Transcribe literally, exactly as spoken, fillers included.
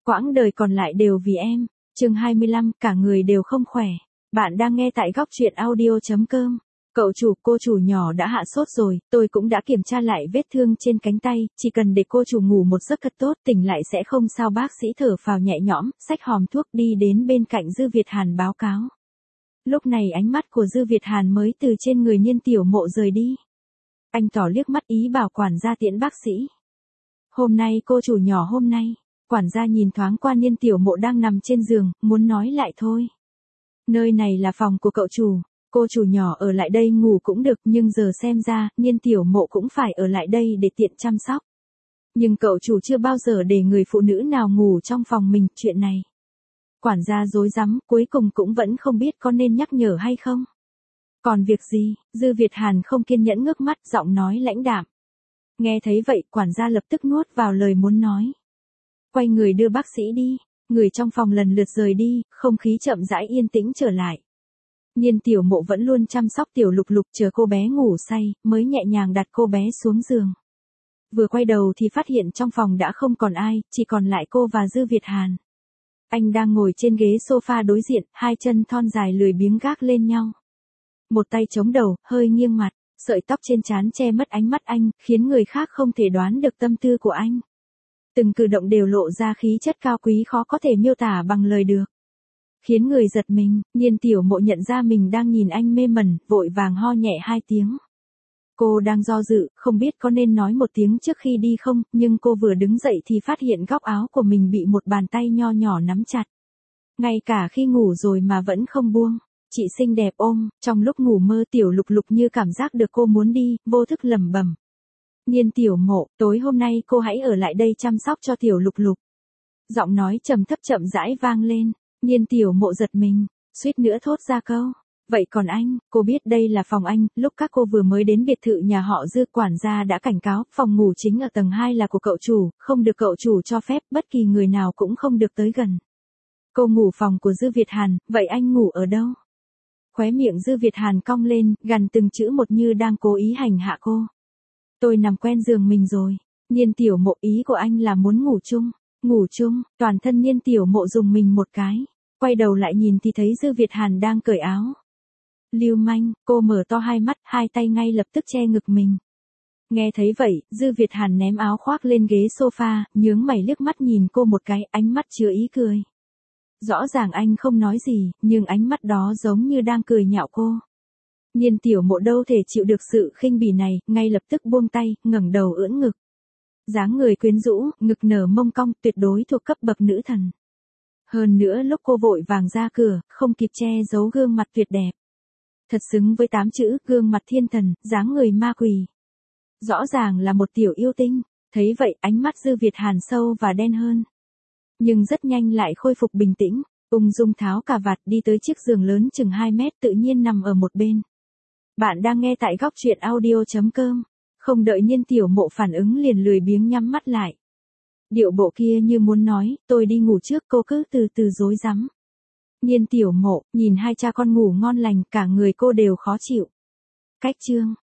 quãng đời còn lại đều vì em. Chương hai mươi lăm, cả người đều không khỏe. Bạn đang nghe tại góc truyện audio chấm com. Cậu chủ, cô chủ nhỏ đã hạ sốt rồi, tôi cũng đã kiểm tra lại vết thương trên cánh tay, chỉ cần để cô chủ ngủ một giấc thật tốt, tỉnh lại sẽ không sao. Bác sĩ thở phào nhẹ nhõm, xách hòm thuốc đi đến bên cạnh Dư Việt Hàn báo cáo. Lúc này ánh mắt của Dư Việt Hàn mới từ trên người Niên Tiểu Mộ rời đi. Anh tỏ liếc mắt ý bảo quản gia tiễn bác sĩ. Hôm nay cô chủ nhỏ hôm nay, quản gia nhìn thoáng qua Niên Tiểu Mộ đang nằm trên giường, muốn nói lại thôi. Nơi này là phòng của cậu chủ, cô chủ nhỏ ở lại đây ngủ cũng được, nhưng giờ xem ra, Niên Tiểu Mộ cũng phải ở lại đây để tiện chăm sóc. Nhưng cậu chủ chưa bao giờ để người phụ nữ nào ngủ trong phòng mình, chuyện này. Quản gia rối rắm, cuối cùng cũng vẫn không biết có nên nhắc nhở hay không. Còn việc gì? Dư Việt Hàn không kiên nhẫn ngước mắt, giọng nói lãnh đạm. Nghe thấy vậy, quản gia lập tức nuốt vào lời muốn nói. Quay người đưa bác sĩ đi, người trong phòng lần lượt rời đi, không khí chậm rãi yên tĩnh trở lại. Niên Tiểu Mộ vẫn luôn chăm sóc Tiểu Lục Lục, chờ cô bé ngủ say, mới nhẹ nhàng đặt cô bé xuống giường. Vừa quay đầu thì phát hiện trong phòng đã không còn ai, chỉ còn lại cô và Dư Việt Hàn. Anh đang ngồi trên ghế sofa đối diện, hai chân thon dài lười biếng gác lên nhau. Một tay chống đầu, hơi nghiêng mặt, sợi tóc trên trán che mất ánh mắt anh, khiến người khác không thể đoán được tâm tư của anh. Từng cử động đều lộ ra khí chất cao quý khó có thể miêu tả bằng lời được. Khiến người giật mình, Niên Tiểu Mộ nhận ra mình đang nhìn anh mê mẩn, vội vàng ho nhẹ hai tiếng. Cô đang do dự, không biết có nên nói một tiếng trước khi đi không, nhưng cô vừa đứng dậy thì phát hiện góc áo của mình bị một bàn tay nho nhỏ nắm chặt. Ngay cả khi ngủ rồi mà vẫn không buông. Chị xinh đẹp ôm, trong lúc ngủ mơ Tiểu Lục Lục như cảm giác được cô muốn đi, vô thức lẩm bẩm. Niên Tiểu Mộ, tối hôm nay cô hãy ở lại đây chăm sóc cho Tiểu Lục Lục. Giọng nói trầm thấp chậm rãi vang lên, Niên Tiểu Mộ giật mình, suýt nữa thốt ra câu. Vậy còn anh, cô biết đây là phòng anh, lúc các cô vừa mới đến biệt thự nhà họ Dư, quản gia đã cảnh cáo, phòng ngủ chính ở tầng hai là của cậu chủ, không được cậu chủ cho phép, bất kỳ người nào cũng không được tới gần. Cô ngủ phòng của Dư Việt Hàn, vậy anh ngủ ở đâu? Khóe miệng Dư Việt Hàn cong lên, gằn từng chữ một như đang cố ý hành hạ cô. Tôi nằm quen giường mình rồi. Niên Tiểu Mộ, ý của anh là muốn ngủ chung. Ngủ chung, toàn thân Niên Tiểu Mộ dùng mình một cái. Quay đầu lại nhìn thì thấy Dư Việt Hàn đang cởi áo. Lưu manh, cô mở to hai mắt, hai tay ngay lập tức che ngực mình. Nghe thấy vậy, Dư Việt Hàn ném áo khoác lên ghế sofa, nhướng mày liếc mắt nhìn cô một cái, ánh mắt chứa ý cười. Rõ ràng anh không nói gì, nhưng ánh mắt đó giống như đang cười nhạo cô. Niên Tiểu Mộ đâu thể chịu được sự khinh bỉ này, ngay lập tức buông tay, ngẩng đầu ưỡn ngực. Dáng người quyến rũ, ngực nở mông cong, tuyệt đối thuộc cấp bậc nữ thần. Hơn nữa lúc cô vội vàng ra cửa, không kịp che giấu gương mặt tuyệt đẹp. Thật xứng với tám chữ, gương mặt thiên thần, dáng người ma quỷ. Rõ ràng là một tiểu yêu tinh, thấy vậy ánh mắt Dư Việt Hàn sâu và đen hơn. Nhưng rất nhanh lại khôi phục bình tĩnh, ung dung tháo cà vạt đi tới chiếc giường lớn chừng hai mét tự nhiên nằm ở một bên. Bạn đang nghe tại góc truyện audio chấm com, không đợi Niên Tiểu Mộ phản ứng liền lười biếng nhắm mắt lại. Điệu bộ kia như muốn nói, tôi đi ngủ trước, cô cứ từ từ rối rắm. Niên Tiểu Mộ, nhìn hai cha con ngủ ngon lành, cả người cô đều khó chịu. Cách chương.